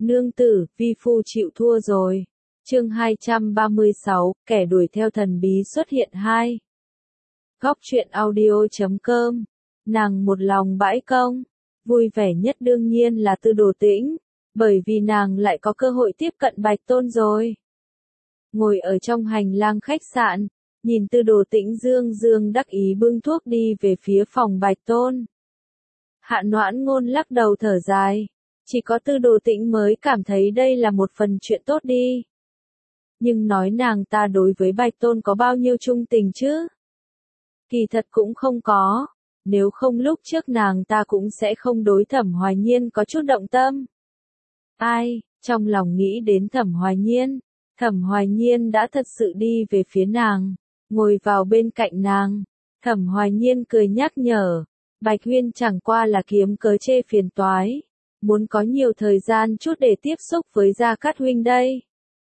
Nương tử, vi phu chịu thua rồi. Chương 236, kẻ đuổi theo thần bí xuất hiện 2. Góc truyện audio.com. Nàng một lòng bãi công. Vui vẻ nhất đương nhiên là Tư Đồ Tĩnh, bởi vì nàng lại có cơ hội tiếp cận Bạch Tôn rồi. Ngồi ở trong hành lang khách sạn, nhìn Tư Đồ Tĩnh dương dương đắc ý bưng thuốc đi về phía phòng Bạch Tôn. Hạ Noãn Ngôn lắc đầu thở dài, chỉ có Tư Đồ Tĩnh mới cảm thấy đây là một phần chuyện tốt đi. Nhưng nói nàng ta đối với Bạch Tôn có bao nhiêu trung tình chứ? Kỳ thật cũng không có, nếu không lúc trước nàng ta cũng sẽ không đối Thẩm Hoài Nhiên có chút động tâm. Ai, trong lòng nghĩ đến Thẩm Hoài Nhiên đã thật sự đi về phía nàng, ngồi vào bên cạnh nàng. Thẩm Hoài Nhiên cười nhắc nhở, Bạch Huyên chẳng qua là kiếm cớ chê phiền toái, muốn có nhiều thời gian chút để tiếp xúc với Gia Cát huynh đây.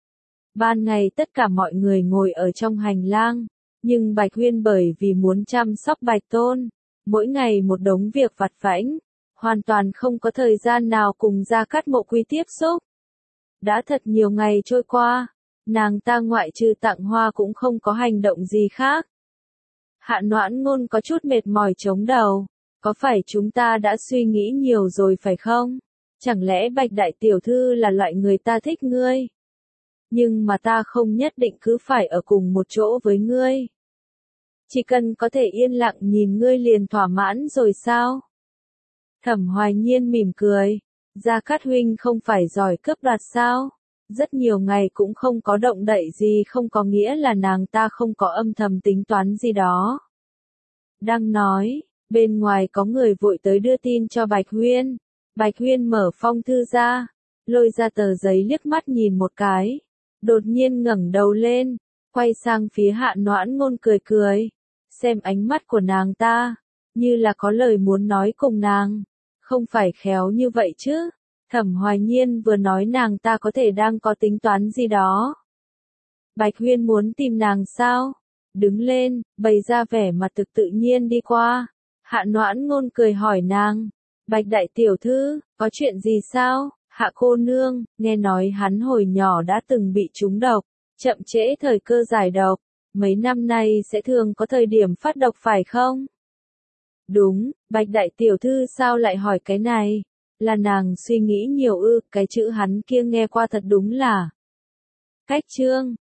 Ban ngày tất cả mọi người ngồi ở trong hành lang, nhưng Bạch Huyên bởi vì muốn chăm sóc Bạch Tôn, mỗi ngày một đống việc vặt vãnh, hoàn toàn không có thời gian nào cùng Gia Cát Mộ Quy tiếp xúc. Đã thật nhiều ngày trôi qua, nàng ta ngoại trừ tặng hoa cũng không có hành động gì khác. Hạ Noãn Ngôn có chút mệt mỏi chống đầu, có phải chúng ta đã suy nghĩ nhiều rồi phải không? Chẳng lẽ Bạch đại tiểu thư là loại người ta thích ngươi? Nhưng mà ta không nhất định cứ phải ở cùng một chỗ với ngươi. Chỉ cần có thể yên lặng nhìn ngươi liền thỏa mãn rồi sao? Thẩm Hoài Nhiên mỉm cười, Gia Cát huynh không phải giỏi cướp đoạt sao? Rất nhiều ngày cũng không có động đậy gì không có nghĩa là nàng ta không có âm thầm tính toán gì đó. Đang nói, bên ngoài có người vội tới đưa tin cho Bạch Huyên. Bạch Huyên mở phong thư ra, lôi ra tờ giấy liếc mắt nhìn một cái, đột nhiên ngẩng đầu lên, quay sang phía Hạ Noãn Ngôn cười cười, xem ánh mắt của nàng ta, như là có lời muốn nói cùng nàng, không phải khéo như vậy chứ. Thẩm Hoài Nhiên vừa nói nàng ta có thể đang có tính toán gì đó. Bạch Huyên muốn tìm nàng sao? Đứng lên, bày ra vẻ mặt thực tự nhiên đi qua. Hạ Noãn Ngôn cười hỏi nàng, Bạch đại tiểu thư, có chuyện gì sao? Hạ cô nương, nghe nói hắn hồi nhỏ đã từng bị trúng độc, chậm trễ thời cơ giải độc, mấy năm nay sẽ thường có thời điểm phát độc phải không? Đúng, Bạch đại tiểu thư sao lại hỏi cái này? Là nàng suy nghĩ nhiều ư, cái chữ hắn kia nghe qua thật đúng là cách trương,